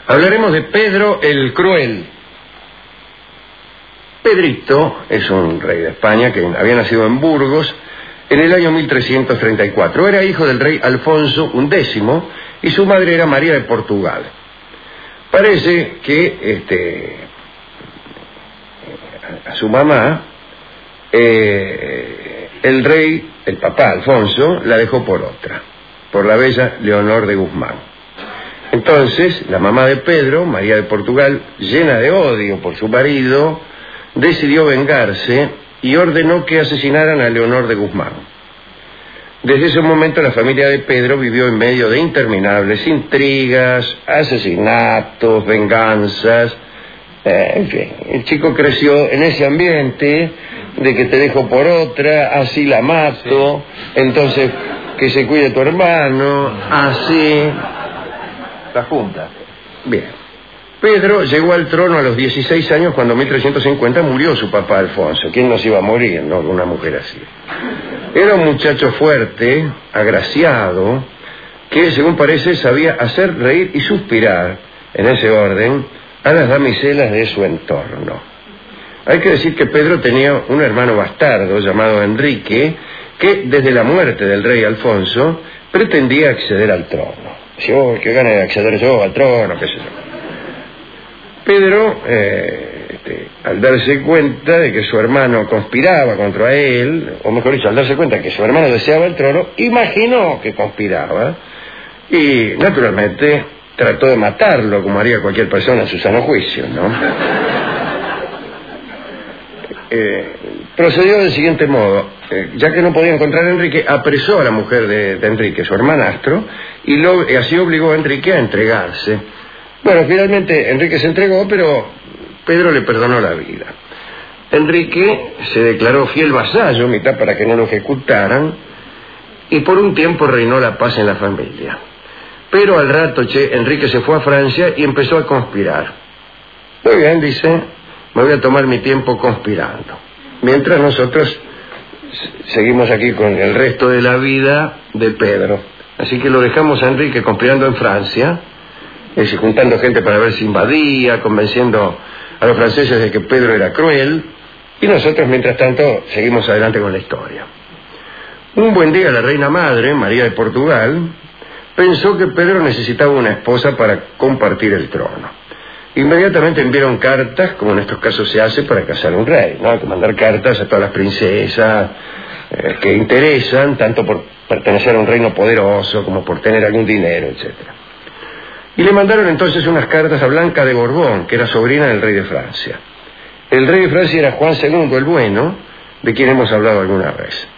Hablaremos de Pedro el Cruel. Pedrito es un rey de España que había nacido en Burgos en el año 1334. Era hijo del rey Alfonso XI y su madre era María de Portugal. Parece que a su mamá el rey, el papá Alfonso, la dejó por otra, por la bella Leonor de Guzmán. Entonces la mamá de Pedro, María de Portugal, llena de odio por su marido, decidió vengarse y ordenó que asesinaran a Leonor de Guzmán. Desde ese momento la familia de Pedro vivió en medio de interminables intrigas, asesinatos, venganzas. En fin, el chico creció en ese ambiente de que te dejo por otra, así la mato, entonces que se cuide tu hermano, así. La junta. Bien. Pedro llegó al trono a los 16 años cuando en 1350 murió su papá Alfonso. ¿Quién no se iba a morir, no? Una mujer así. Era un muchacho fuerte, agraciado, que según parece sabía hacer reír y suspirar, en ese orden, a las damiselas de su entorno. Hay que decir que Pedro tenía un hermano bastardo llamado Enrique, que desde la muerte del rey Alfonso pretendía acceder al trono. Decía, oh, qué gana de acceder yo al trono, qué sé yo. Pedro, al darse cuenta de que su hermano conspiraba contra él, o mejor dicho, al darse cuenta de que su hermano deseaba el trono, imaginó que conspiraba y, naturalmente, trató de matarlo, como haría cualquier persona en su sano juicio, ¿no? Procedió del siguiente modo. Ya que no podía encontrar a Enrique, apresó a la mujer de Enrique, su hermanastro, y así obligó a Enrique a entregarse. Bueno, finalmente Enrique se entregó, pero Pedro le perdonó la vida. Enrique se declaró fiel vasallo, mitad para que no lo ejecutaran, y por un tiempo reinó la paz en la familia. Pero al rato, Enrique se fue a Francia y empezó a conspirar. Muy bien, dice, me voy a tomar mi tiempo conspirando. Mientras nosotros seguimos aquí con el resto de la vida de Pedro. Así que lo dejamos a Enrique conspirando en Francia, juntando gente para ver si invadía, convenciendo a los franceses de que Pedro era cruel, y nosotros, mientras tanto, seguimos adelante con la historia. Un buen día la reina madre, María de Portugal, pensó que Pedro necesitaba una esposa para compartir el trono. Inmediatamente enviaron cartas, como en estos casos se hace para casar a un rey, ¿no? Hay que mandar cartas a todas las princesas que interesan, tanto por pertenecer a un reino poderoso como por tener algún dinero, etcétera. Y le mandaron entonces unas cartas a Blanca de Borbón, que era sobrina del rey de Francia. El rey de Francia era Juan II el Bueno, de quien hemos hablado alguna vez.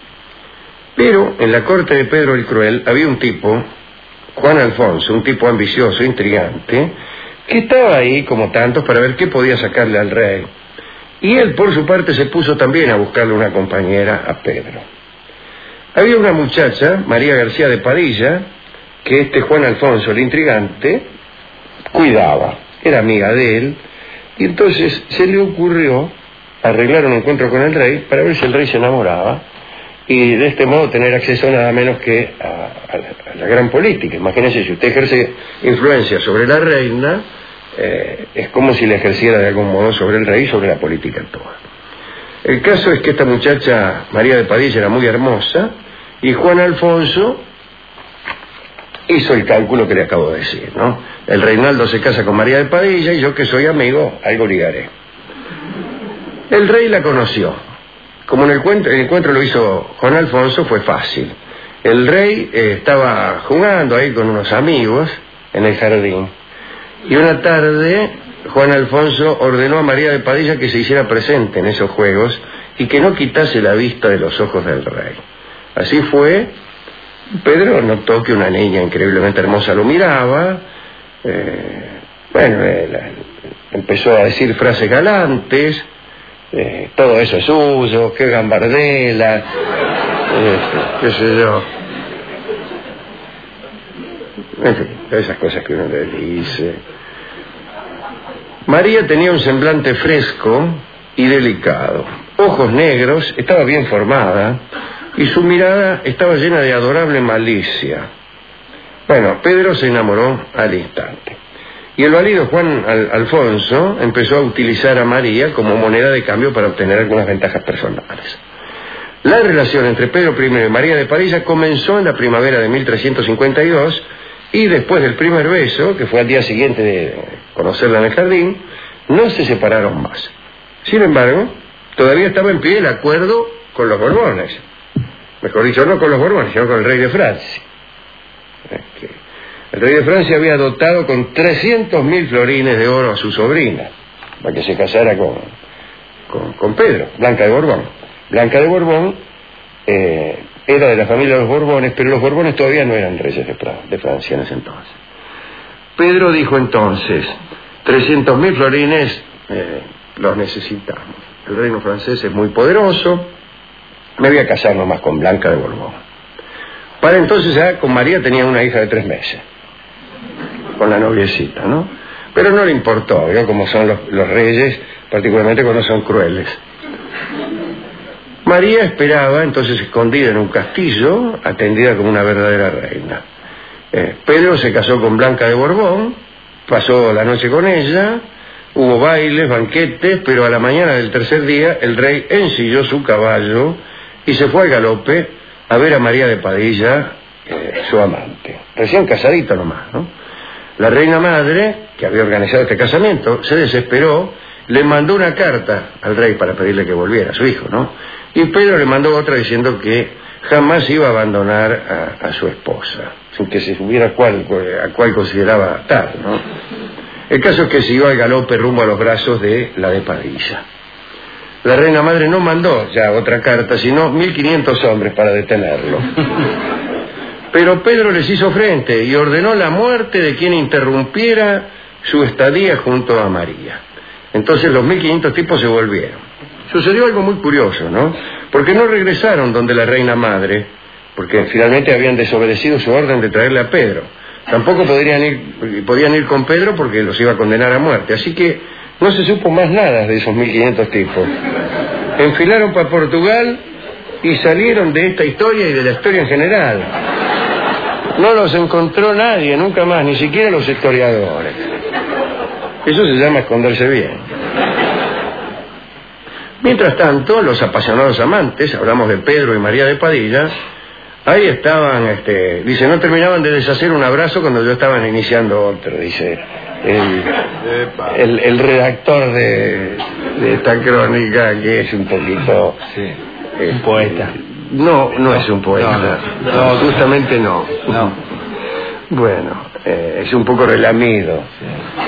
Pero en la corte de Pedro el Cruel había un tipo, Juan Alfonso, un tipo ambicioso, intrigante, que estaba ahí, como tantos, para ver qué podía sacarle al rey. Y él, por su parte, se puso también a buscarle una compañera a Pedro. Había una muchacha, María García de Padilla, que Juan Alfonso, el intrigante, cuidaba, era amiga de él, y entonces se le ocurrió arreglar un encuentro con el rey para ver si el rey se enamoraba, y de este modo tener acceso nada menos que a la gran política. Imagínense, si usted ejerce influencia sobre la reina, es como si la ejerciera de algún modo sobre el rey y sobre la política toda. El caso es que esta muchacha, María de Padilla, era muy hermosa, y Juan Alfonso hizo el cálculo que le acabo de decir, ¿no? El Reinaldo se casa con María de Padilla y yo, que soy amigo, algo ligaré. El rey la conoció. Como el encuentro lo hizo Juan Alfonso, fue fácil. El rey estaba jugando ahí con unos amigos en el jardín. Y una tarde Juan Alfonso ordenó a María de Padilla que se hiciera presente en esos juegos y que no quitase la vista de los ojos del rey. Así fue. Pedro notó que una niña increíblemente hermosa lo miraba. Empezó a decir frases galantes. Todo eso es suyo, qué gambardela, qué sé yo. En fin, esas cosas que uno le dice. María tenía un semblante fresco y delicado, ojos negros, estaba bien formada y su mirada estaba llena de adorable malicia. Bueno, Pedro se enamoró al instante. y el valido Juan Alfonso empezó a utilizar a María como moneda de cambio para obtener algunas ventajas personales. La relación entre Pedro I y María de Padilla comenzó en la primavera de 1352, y después del primer beso, que fue al día siguiente de conocerla en el jardín, no se separaron más. Sin embargo, todavía estaba en pie el acuerdo con los Borbones. Mejor dicho, no con los Borbones, sino con el rey de Francia. El rey de Francia había dotado con 300.000 florines de oro a su sobrina, para que se casara con Pedro, Blanca de Borbón. Blanca de Borbón era de la familia de los Borbones, pero los Borbones todavía no eran reyes de Francia en ese entonces. Pedro dijo entonces: 300.000 florines los necesitamos. El reino francés es muy poderoso, me voy a casar nomás con Blanca de Borbón. Para entonces ya con María tenía una hija de 3 meses, con la noviecita, ¿no? Pero no le importó, ¿vio? Como son los reyes, particularmente cuando son crueles. María esperaba entonces escondida en un castillo, atendida como una verdadera reina. Pedro se casó con Blanca de Borbón, pasó la noche con ella, hubo bailes, banquetes, pero a la mañana del tercer día el rey ensilló su caballo y se fue al galope a ver a María de Padilla, su amante, recién casadita nomás, ¿no? La reina madre, que había organizado este casamiento, se desesperó, le mandó una carta al rey para pedirle que volviera, a su hijo, ¿no? Y Pedro le mandó otra diciendo que jamás iba a abandonar a su esposa, sin que se supiera a cuál consideraba tal, ¿no? El caso es que siguió al galope rumbo a los brazos de la de Padilla. La reina madre no mandó ya otra carta, sino 1.500 hombres para detenerlo. Pero Pedro les hizo frente y ordenó la muerte de quien interrumpiera su estadía junto a María. Entonces los 1.500 tipos se volvieron. Sucedió algo muy curioso, ¿no? Porque no regresaron donde la reina madre, porque finalmente habían desobedecido su orden de traerle a Pedro. Tampoco podían ir con Pedro porque los iba a condenar a muerte. Así que no se supo más nada de esos 1.500 tipos. Enfilaron para Portugal y salieron de esta historia y de la historia en general. No los encontró nadie, nunca más, ni siquiera los historiadores. Eso se llama esconderse bien. Mientras tanto, los apasionados amantes, hablamos de Pedro y María de Padilla, ahí estaban, dice, no terminaban de deshacer un abrazo cuando yo estaban iniciando otro, dice el redactor de esta crónica, que es un poquito... Sí, un poeta. No es un poeta, no, justamente no. Bueno, es un poco relamido. Sí.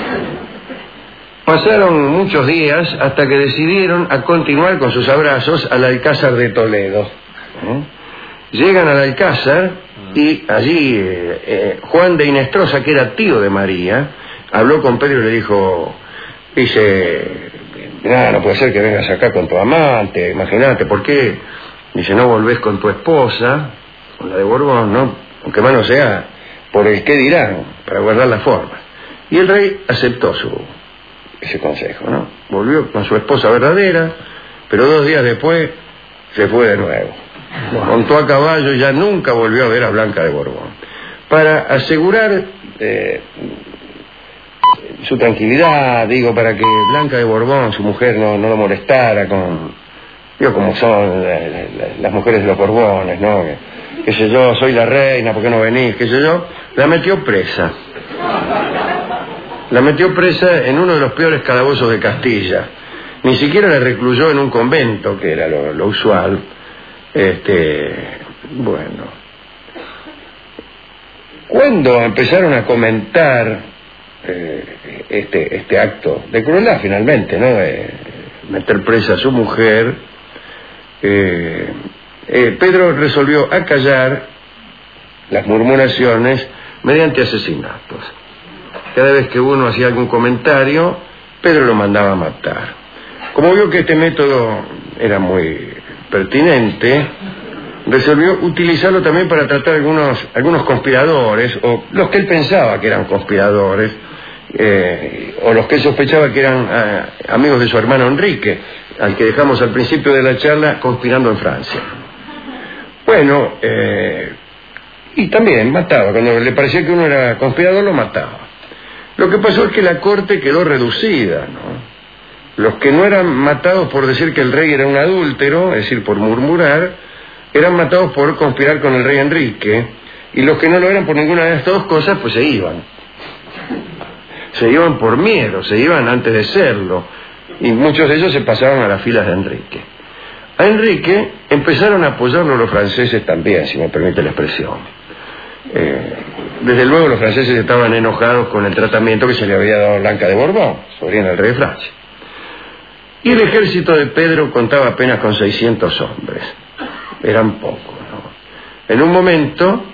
Pasaron muchos días hasta que decidieron a continuar con sus abrazos al Alcázar de Toledo. Llegan al Alcázar y allí Juan de Inestrosa, que era tío de María, habló con Pedro y le dijo, no puede ser que vengas acá con tu amante, imagínate, ¿por qué? Dice, no volvés con tu esposa, con la de Borbón, ¿no? Aunque más no sea por el qué dirán, para guardar la forma. Y el rey aceptó ese consejo, ¿no? Volvió con su esposa verdadera, pero 2 días después se fue de nuevo. Montó a caballo y ya nunca volvió a ver a Blanca de Borbón. Para asegurar su tranquilidad, digo, para que Blanca de Borbón, su mujer, no lo molestara como son las mujeres de los Borbones, ¿no? Qué sé yo, soy la reina, ¿por qué no venís? Qué sé yo, la metió presa. La metió presa en uno de los peores calabozos de Castilla. Ni siquiera la recluyó en un convento, que era lo usual. Bueno. Cuando empezaron a comentar este acto de crueldad, finalmente, ¿no? De meter presa a su mujer, Pedro resolvió acallar las murmuraciones mediante asesinatos. Cada vez que uno hacía algún comentario, Pedro lo mandaba a matar. Como vio que este método era muy pertinente, resolvió utilizarlo también para tratar algunos conspiradores, o los que él pensaba que eran conspiradores, o los que él sospechaba que eran amigos de su hermano Enrique, al que dejamos al principio de la charla conspirando en Francia. Bueno, y también mataba, cuando le parecía que uno era conspirador lo mataba. Lo que pasó es que la corte quedó reducida, ¿no? Los que no eran matados por decir que el rey era un adúltero, es decir, por murmurar, eran matados por conspirar con el rey Enrique, y los que no lo eran por ninguna de estas dos cosas, pues se iban. Se iban por miedo, se iban antes de serlo, y muchos de ellos se pasaban a las filas de Enrique. A Enrique empezaron a apoyarlo los franceses también, si me permite la expresión. Desde luego los franceses estaban enojados con el tratamiento que se le había dado a Blanca de Borbón, sobrina del rey de Francia. Y el ejército de Pedro contaba apenas con 600 hombres. Eran pocos, ¿no? En un momento,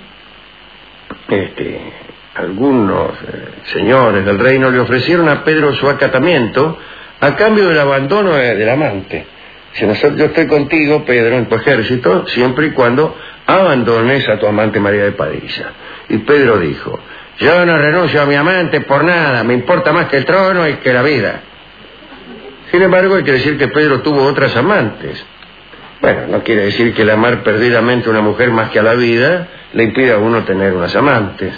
algunos señores del reino le ofrecieron a Pedro su acatamiento a cambio del abandono del amante. Dice, yo estoy contigo, Pedro, en tu ejército, siempre y cuando abandones a tu amante María de Padilla. Y Pedro dijo, yo no renuncio a mi amante por nada, me importa más que el trono y que la vida. Sin embargo, hay que decir que Pedro tuvo otras amantes. Bueno, no quiere decir que el amar perdidamente a una mujer más que a la vida le impida a uno tener unas amantes.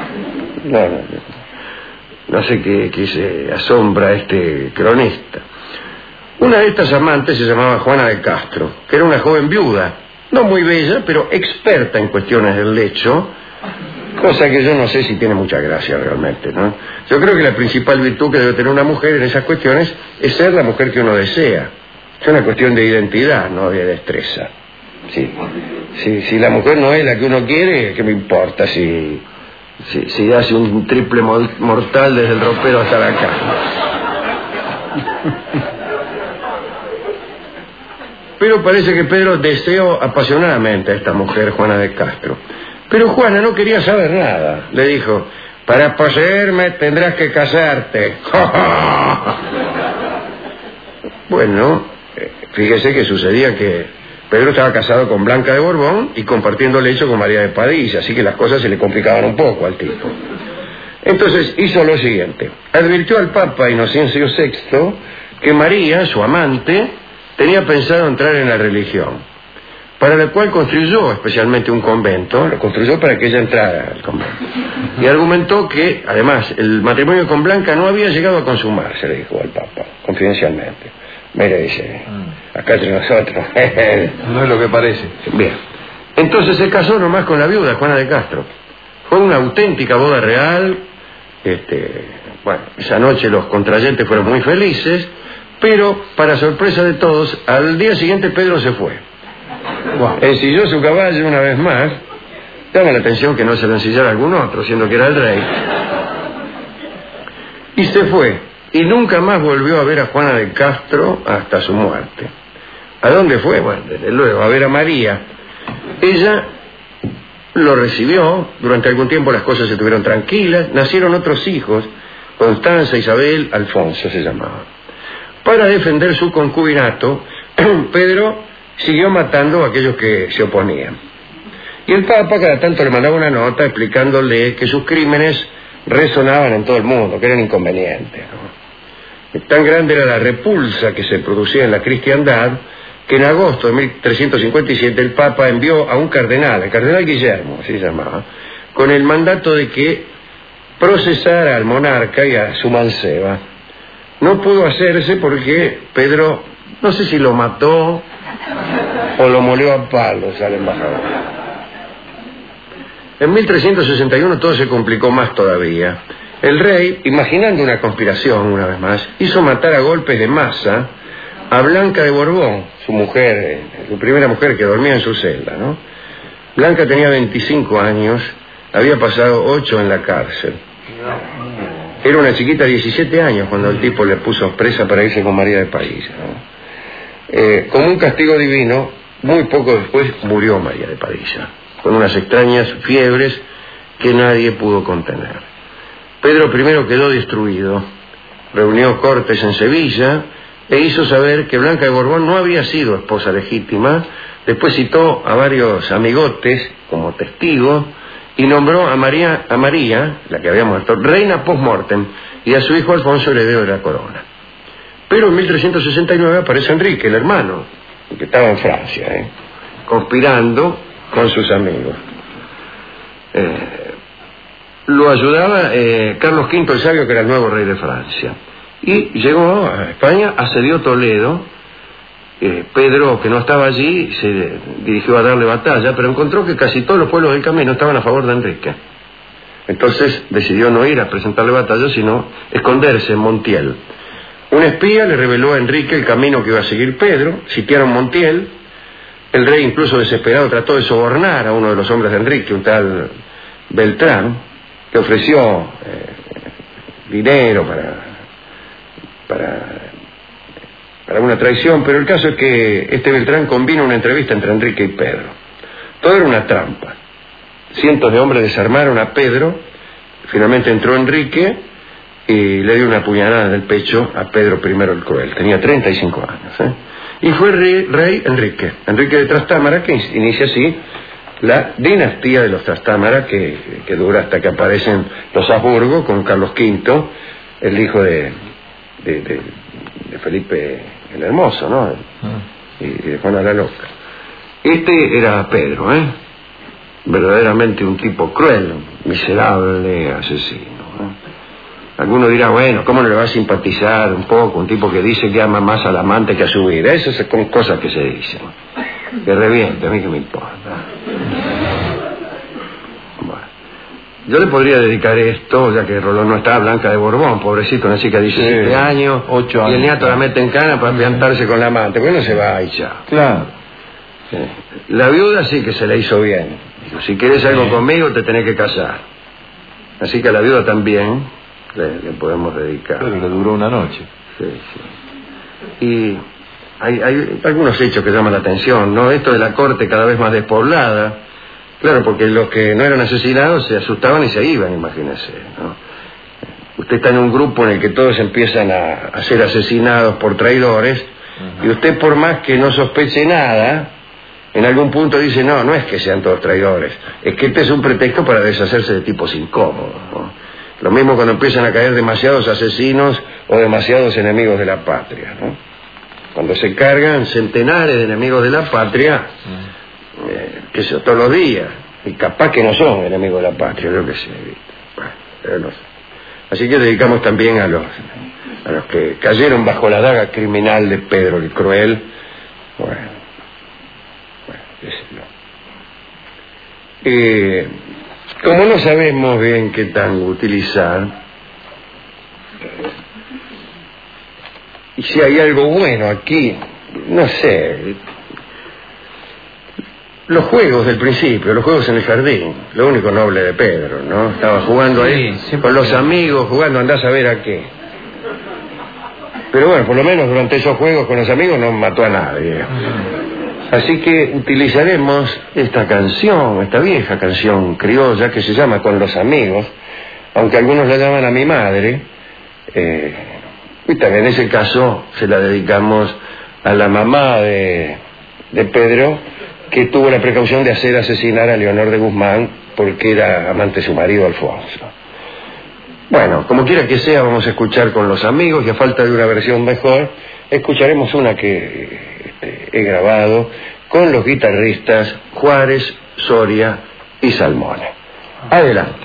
No sé qué se asombra este cronista. Una de estas amantes se llamaba Juana de Castro, que era una joven viuda, no muy bella, pero experta en cuestiones del lecho, cosa que yo no sé si tiene mucha gracia realmente, ¿no? Yo creo que la principal virtud que debe tener una mujer en esas cuestiones es ser la mujer que uno desea. Es una cuestión de identidad, no de destreza. Si la mujer no es la que uno quiere, ¿qué me importa si hace un triple mortal desde el ropero hasta la cama? Pero parece que Pedro deseó apasionadamente a esta mujer, Juana de Castro. Pero Juana no quería saber nada. Le dijo, para poseerme tendrás que casarte. Bueno, fíjese que sucedía que Pedro estaba casado con Blanca de Borbón y compartiendo lecho con María de Padilla, así que las cosas se le complicaban un poco al tipo. Entonces hizo lo siguiente. Advirtió al Papa Inocencio VI que María, su amante, tenía pensado entrar en la religión, para la cual construyó especialmente un convento, lo construyó para que ella entrara al convento. Y argumentó que, además, el matrimonio con Blanca no había llegado a consumarse, le dijo al Papa, confidencialmente. Mire, dice, acá entre nosotros. No es lo que parece. Bien. Entonces se casó nomás con la viuda, Juana de Castro. Fue una auténtica boda real. Bueno, esa noche los contrayentes fueron muy felices, pero, para sorpresa de todos, al día siguiente Pedro se fue. Wow. Ensilló su caballo una vez más. Llama la atención que no se lo ensillara algún otro, siendo que era el rey. Y se fue. Y nunca más volvió a ver a Juana de Castro hasta su muerte. ¿A dónde fue? Bueno, desde luego, a ver a María. Ella lo recibió. Durante algún tiempo las cosas se tuvieron tranquilas. Nacieron otros hijos. Constanza, Isabel, Alfonso se llamaban. Para defender su concubinato, Pedro siguió matando a aquellos que se oponían. Y el Papa cada tanto le mandaba una nota explicándole que sus crímenes resonaban en todo el mundo, que eran inconvenientes, ¿no? Tan grande era la repulsa que se producía en la cristiandad que en agosto de 1357 el Papa envió a un cardenal, el cardenal Guillermo, así se llamaba, con el mandato de que procesara al monarca y a su manceba. No pudo hacerse porque Pedro, no sé si lo mató o lo molió a palos al embajador. En 1361 todo se complicó más todavía. El rey, imaginando una conspiración una vez más, hizo matar a golpes de masa a Blanca de Borbón, su mujer, su primera mujer que dormía en su celda, ¿no? Blanca tenía 25 años, había pasado 8 en la cárcel. Era una chiquita de 17 años cuando el tipo le puso presa para irse con María de Padilla, ¿no? Como un castigo divino, muy poco después murió María de Padilla, con unas extrañas fiebres que nadie pudo contener. Pedro I quedó destruido, reunió cortes en Sevilla e hizo saber que Blanca de Borbón no había sido esposa legítima. Después citó a varios amigotes como testigos y nombró a María, la que había muerto, reina post-mortem, y a su hijo Alfonso heredero de la corona. Pero en 1369 aparece Enrique, el hermano, que estaba en Francia, conspirando con sus amigos. lo ayudaba Carlos V el Sabio, que era el nuevo rey de Francia. Y llegó a España, asedió Toledo. Pedro, que no estaba allí, se dirigió a darle batalla, pero encontró que casi todos los pueblos del camino estaban a favor de Enrique. Entonces decidió no ir a presentarle batalla, sino esconderse en Montiel. Un espía le reveló a Enrique el camino que iba a seguir Pedro. Sitiaron Montiel. El rey, incluso desesperado, trató de sobornar a uno de los hombres de Enrique, un tal Beltrán, que ofreció dinero para una traición, pero el caso es que este Beltrán convino una entrevista entre Enrique y Pedro. Todo era una trampa. Cientos de hombres desarmaron a Pedro. Finalmente entró Enrique y le dio una puñalada en el pecho a Pedro I el Cruel. Tenía 35 años. Y fue rey Enrique de Trastámara, que inicia así la dinastía de los Trastámara, que dura hasta que aparecen los Habsburgo con Carlos V, el hijo de Felipe el Hermoso, ¿no? Y de Juana la Loca. Este era Pedro, verdaderamente un tipo cruel, miserable, asesino. Alguno dirá, bueno, ¿cómo no le va a simpatizar un poco un tipo que dice que ama más al amante que a su vida? Esas son cosas que se dicen. Que reviente, a mí que me importa. Bueno, yo le podría dedicar esto, ya que Rolón no está, a Blanca de Borbón, pobrecito, una chica de 17 años, 8 años, y el nieto la mete en cana para piantarse con la amante, porque no se va y ya. Claro. La viuda sí que se la hizo bien. Dijo, si quieres algo conmigo te tenés que casar. Así que a la viuda también le podemos dedicar. Pero le duró una noche. Sí. Y hay algunos hechos que llaman la atención, ¿no? Esto de la corte cada vez más despoblada. Claro, porque los que no eran asesinados se asustaban y se iban, imagínese, ¿no? Usted está en un grupo en el que todos empiezan a ser asesinados por traidores, y usted, por más que no sospeche nada, en algún punto dice, no es que sean todos traidores, es que este es un pretexto para deshacerse de tipos incómodos, ¿no? Lo mismo cuando empiezan a caer demasiados asesinos o demasiados enemigos de la patria, ¿no? Cuando se cargan centenares de enemigos de la patria, que sé, todos los días, y capaz que no son enemigos de la patria, yo que sé, pero no sé. Así que dedicamos también a los que cayeron bajo la daga criminal de Pedro el Cruel. Bueno, qué sé yo. Como no sabemos bien qué tango utilizar, y si hay algo bueno aquí, no sé, los juegos del principio, los juegos en el jardín, lo único noble de Pedro, ¿no? Estaba jugando ahí con los amigos, jugando, andás a ver a qué. Pero bueno, por lo menos durante esos juegos con los amigos no mató a nadie. Así que utilizaremos esta canción, esta vieja canción criolla que se llama Con los amigos, aunque algunos la llaman A mi madre, y también en ese caso se la dedicamos a la mamá de Pedro, que tuvo la precaución de hacer asesinar a Leonor de Guzmán porque era amante de su marido Alfonso. Bueno, como quiera que sea, vamos a escuchar Con los amigos, y a falta de una versión mejor, escucharemos una que he grabado con los guitarristas Juárez, Soria y Salmona. Adelante.